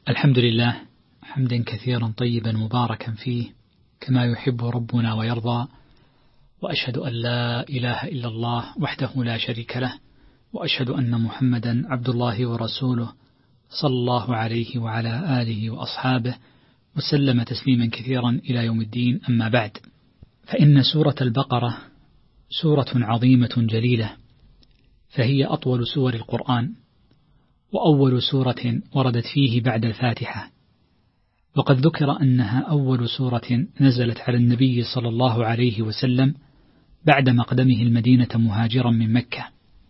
الحمد لله حمدا كثيرا طيبا مباركا فيه كما يحب ربنا ويرضى، وأشهد أن لا إله إلا الله وحده لا شريك له، وأشهد أن محمدا عبد الله ورسوله صلى الله عليه وعلى آله وأصحابه وسلم تسليما كثيرا إلى يوم الدين. أما بعد، فإن سورة البقرة سورة عظيمة جليلة، فهي أطول سور القرآن، وأول سورة وردت فيه بعد الفاتحة، وقد ذكر أنها أول سورة نزلت على النبي صلى الله عليه وسلم بعد مقدمه المدينة مهاجرا من مكة.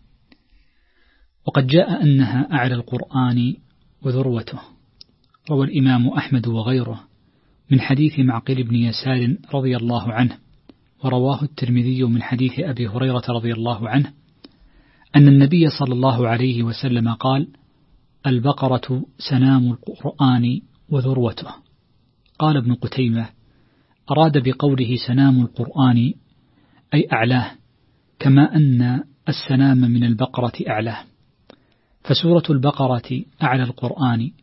وقد جاء أنها أعلى القرآن وذروته، روى الإمام أحمد وغيره من حديث معقل بن يسار رضي الله عنه، ورواه الترمذي من حديث أبي هريرة رضي الله عنه أن النبي صلى الله عليه وسلم قال: البقرة سنام القرآن وذروته. قال ابن قتيمة: أراد بقوله سنام القرآن أي أعلاه، كما أن السنام من البقرة أعلاه، فسورة البقرة أعلى القرآن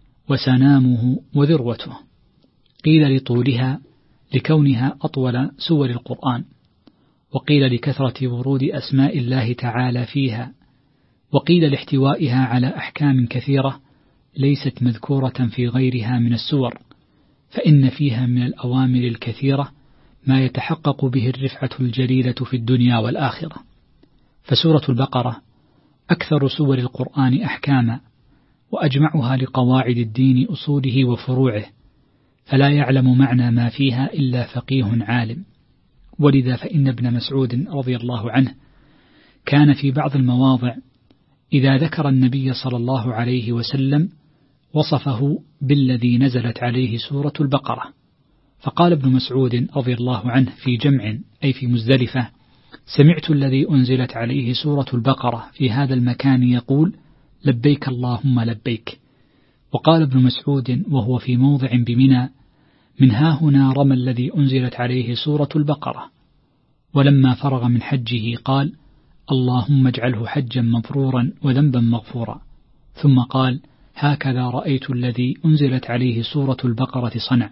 وسنامه وذروته. قيل لطولها لكونها أطول سور القرآن، وقيل لكثرة ورود أسماء الله تعالى فيها، وقيل لاحتوائها على أحكام كثيرة ليست مذكورة في غيرها من السور، فإن فيها من الأوامر الكثيرة ما يتحقق به الرفعة الجليلة في الدنيا والآخرة. فسورة البقرة أكثر سور القرآن أحكاما، وأجمعها لقواعد الدين أصوله وفروعه، فلا يعلم معنى ما فيها إلا فقيه عالم. ولذا فإن ابن مسعود رضي الله عنه كان في بعض المواضع إذا ذكر النبي صلى الله عليه وسلم وصفه بالذي نزلت عليه سورة البقرة، فقال ابن مسعود رضي الله عنه في جمع أي في مزدلفة: سمعت الذي أنزلت عليه سورة البقرة في هذا المكان يقول: لبيك اللهم لبيك. وقال ابن مسعود وهو في موضع بمنى: من ها هنا رمى الذي أنزلت عليه سورة البقرة. ولما فرغ من حجه قال: اللهم اجعله حجا مبرورا وذنبا مغفورا. ثم قال: هكذا رأيت الذي أنزلت عليه سورة البقرة صنع.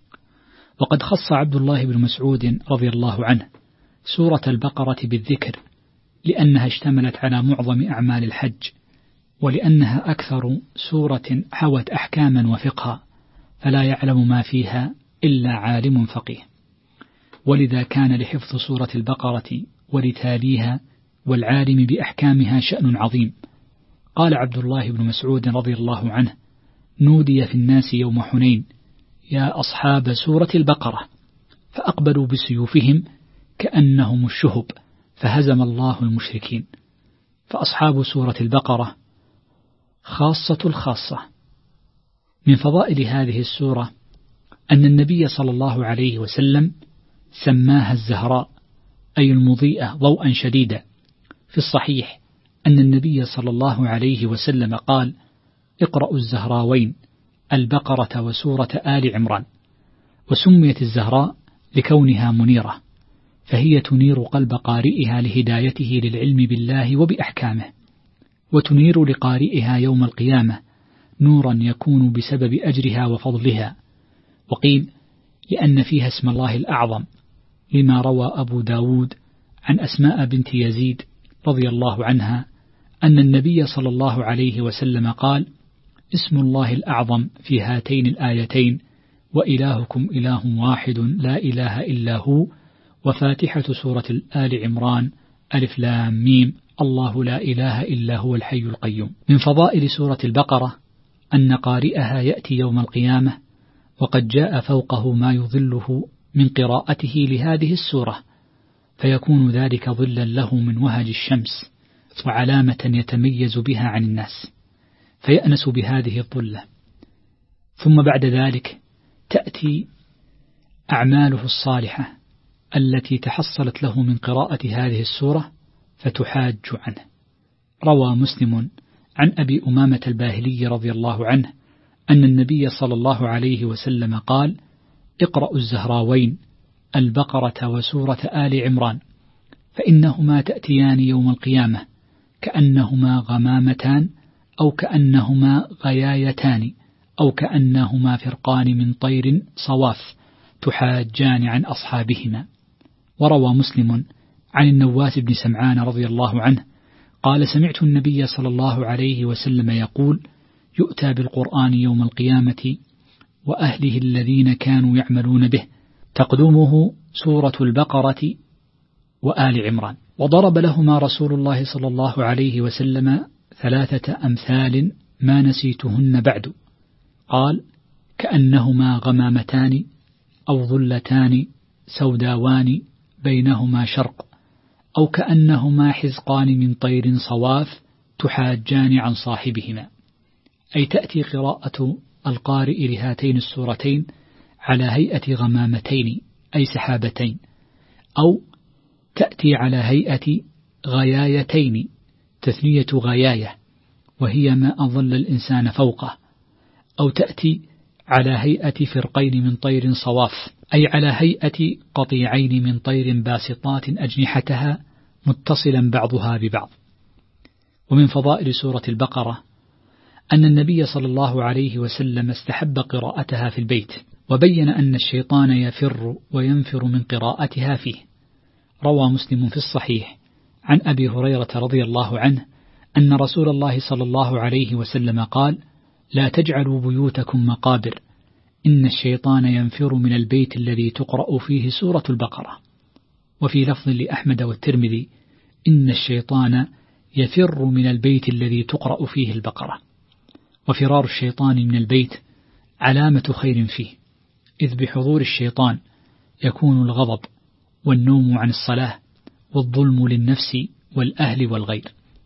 وقد خص عبد الله بن مسعود رضي الله عنه سورة البقرة بالذكر، لأنها اشتملت على معظم أعمال الحج، ولأنها أكثر سورة حوت أحكاما وفقها، فلا يعلم ما فيها إلا عالم فقيه. ولذا كان لحفظ سورة البقرة ولتاليها والعالم بأحكامها شأن عظيم. قال عبد الله بن مسعود رضي الله عنه: نودي في الناس يوم حنين: يا أصحاب سورة البقرة، فأقبلوا بسيوفهم كأنهم الشهب، فهزم الله المشركين. فأصحاب سورة البقرة خاصة الخاصة. من فضائل هذه السورة أن النبي صلى الله عليه وسلم سماها الزهراء، أي المضيئة ضوءا شديدا. في الصحيح أن النبي صلى الله عليه وسلم قال: اقرأوا الزهراوين، البقرة وسورة آل عمران. وسميت الزهراء لكونها منيرة، فهي تنير قلب قارئها لهدايته للعلم بالله وبأحكامه، وتنير لقارئها يوم القيامة نورا يكون بسبب أجرها وفضلها. وقيل لأن فيها اسم الله الأعظم، لما روى أبو داود عن أسماء بنت يزيد رضي الله عنها أن النبي صلى الله عليه وسلم قال: اسم الله الأعظم في هاتين الآيتين: وإلهكم إله واحد لا إله إلا هو. وفاتحة سورة آل عمران: ألف لام ميم، الله لا إله إلا هو الحي القيوم. من فضائل سورة البقرة أن قارئها يأتي يوم القيامة وقد جاء فوقه ما يظله من قراءته لهذه السورة، فيكون ذلك ظلا له من وهج الشمس، وعلامة يتميز بها عن الناس، فيأنس بهذه الظلة. ثم بعد ذلك تأتي أعماله الصالحة التي تحصلت له من قراءة هذه السورة فتحاج عنه. روى مسلم عن أبي أمامة الباهلي رضي الله عنه أن النبي صلى الله عليه وسلم قال: اقرأوا الزهراوين، البقرة وسورة آل عمران، فإنهما تأتيان يوم القيامة كأنهما غمامتان أو كأنهما غيايتان أو كأنهما فرقان من طير صواف تحاجان عن أصحابهما. وروى مسلم عن النواس بن سمعان رضي الله عنه قال سمعت النبي صلى الله عليه وسلم يقول يؤتى بالقرآن يوم القيامة وأهله الذين كانوا يعملون به تقدمه سورة البقرة وآل عمران. وضرب لهما رسول الله صلى الله عليه وسلم 3 أمثال ما نسيتهن بعد، قال كأنهما غمامتان أو ظلتان سوداوان بينهما شرق، أو كأنهما حزقان من طير صواف تحاجان عن صاحبهما، أي تأتي قراءة القارئ لهاتين السورتين على هيئة غمامتين أي سحابتين، أو تأتي على هيئة غيايتين تثنية غياية وهي ما أظل الإنسان فوقه، أو تأتي على هيئة فرقين من طير صواف أي على هيئة قطيعين من طير باسطات أجنحتها متصلا بعضها ببعض. ومن فضائل سورة البقرة أن النبي صلى الله عليه وسلم استحب قراءتها في البيت، وبين أن الشيطان يفر وينفر من قراءتها فيه. روى مسلم في الصحيح عن أبي هريرة رضي الله عنه أن رسول الله صلى الله عليه وسلم قال لا تجعلوا بيوتكم مقابر، إن الشيطان ينفر من البيت الذي تقرأ فيه سورة البقرة. وفي لفظ لأحمد والترمذي إن الشيطان يفر من البيت الذي تقرأ فيه البقرة. وفرار الشيطان من البيت علامة خير فيه، إذ بحضور الشيطان يكون الغضب والنوم عن الصلاة والظلم للنفس والأهل والغير.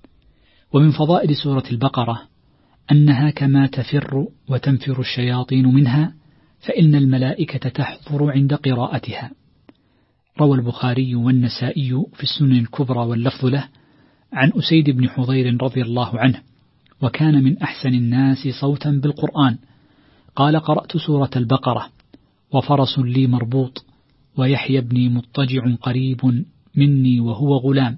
ومن فضائل سورة البقرة أنها كما تفر وتنفر الشياطين منها فإن الملائكة تحضر عند قراءتها. روى البخاري والنسائي في السنن الكبرى واللفظ له عن أسيد بن حضير رضي الله عنه، وكان من أحسن الناس صوتا بالقرآن، قال قرأت سورة البقرة وفرس لي مربوط ويحيى بني مضطجع قريب مني وهو غلام،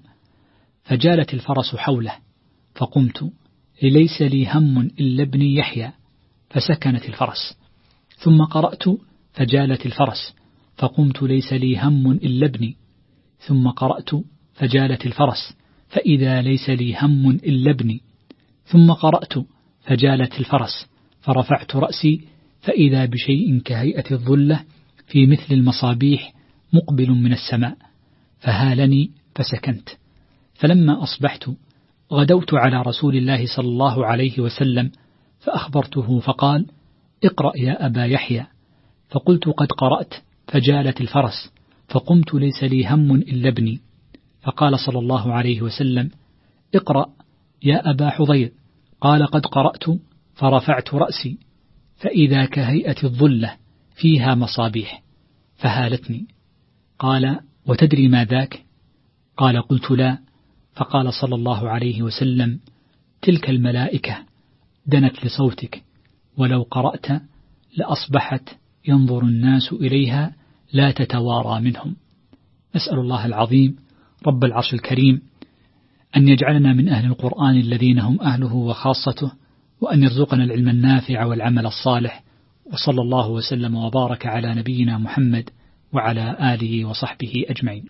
فجالت الفرس حوله فقمت ليس لي هم إلا ابني يحيى، فسكنت الفرس. ثم قرأت فجالت الفرس فقمت ليس لي هم إلا ابني، ثم قرأت فجالت الفرس فإذا ليس لي هم إلا ابني، ثم قرأت فجالت الفرس فرفعت رأسي فإذا بشيء كهيئة الظلة في مثل المصابيح مقبل من السماء، فهالني فسكنت. فلما أصبحت غدوت على رسول الله صلى الله عليه وسلم فأخبرته فقال اقرأ يا أبا يحيى، فقلت قد قرأت فجالت الفرس فقمت ليس لي هم إلا ابني، فقال صلى الله عليه وسلم اقرأ يا أبا حضير، قال قد قرأت فرفعت رأسي فإذا كهيئة الظلة فيها مصابيح، فهالتني. قال وتدري ما ذاك؟ قال قلت لا. فقال صلى الله عليه وسلم تلك الملائكة دنت لصوتك، ولو قرأت لأصبحت ينظر الناس إليها لا تتوارى منهم. أسأل الله العظيم رب العرش الكريم أن يجعلنا من أهل القرآن الذين هم أهله وخاصته، وأن يرزقنا العلم النافع والعمل الصالح، وصلى الله وسلم وبارك على نبينا محمد وعلى آله وصحبه أجمعين.